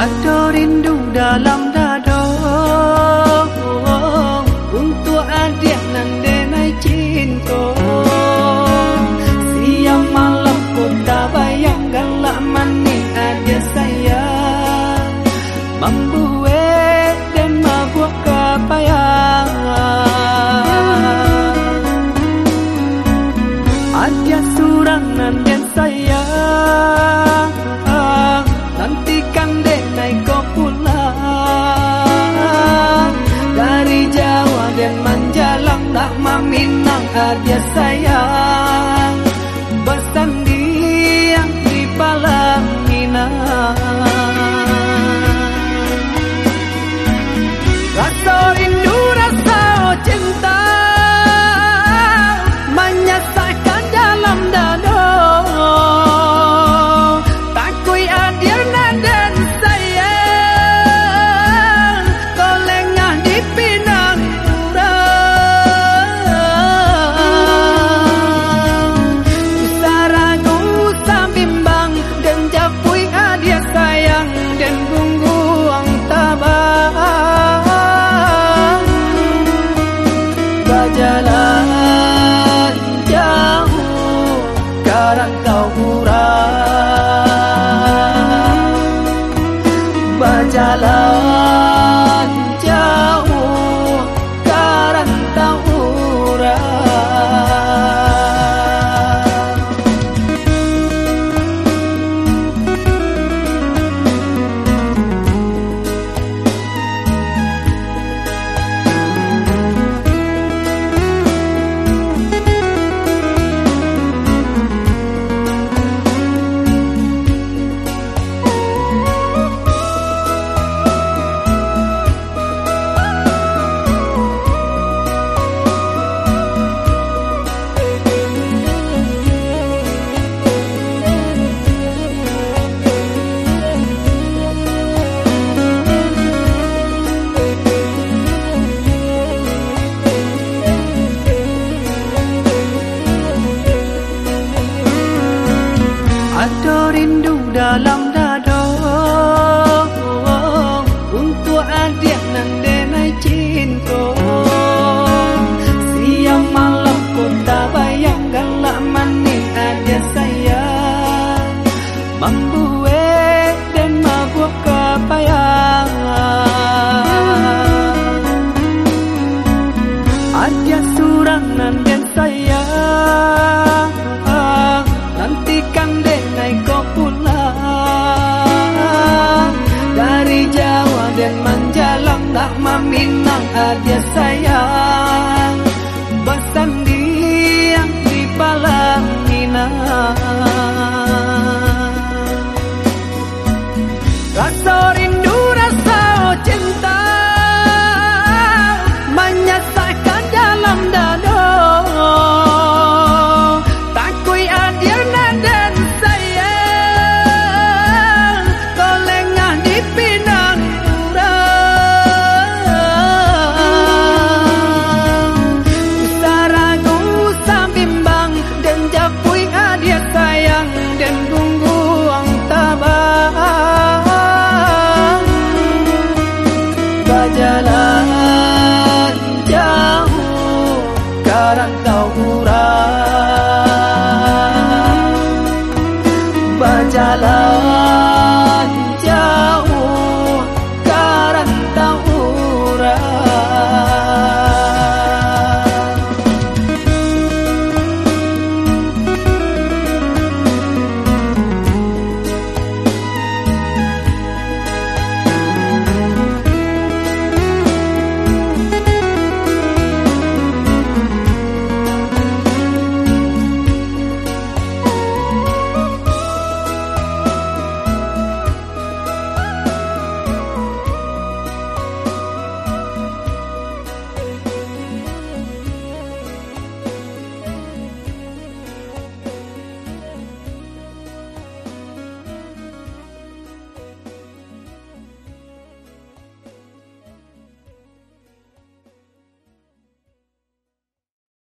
Ada rindu dalam dada untuk adik nan denai cinta. Siang malam ku tak bayangkan lah mani adik sayang, membuat dan membuat kepayang. Adik surang nan den sayang, nantikan denai kau pulang dari Jawa dan menjalang tak meminang adik sayang, bersandiang di Palang Minang. Rasa rindu, rasa cinta menyesatkan dalam dada. Takui adik dan sayang, kau lengah di Pinang Urang. Usah ragu, usah bimbang, dan japui adik sayang, dan gungguang tabang. Berjalan jauh ke rantau urang, berjalan jauh ke rantau urang. Ada rindu dalam dada untuk adik nan denai cinta. Siang malam ku tak bayangkan lah mani adik sayang, membuat dan membuat kepayang. Adik surang nan den sayang, nantikan denai kau pulang dari Jawa dan menjalang tak meminang adik sayang, bersandiang di Palang Minang. Rasa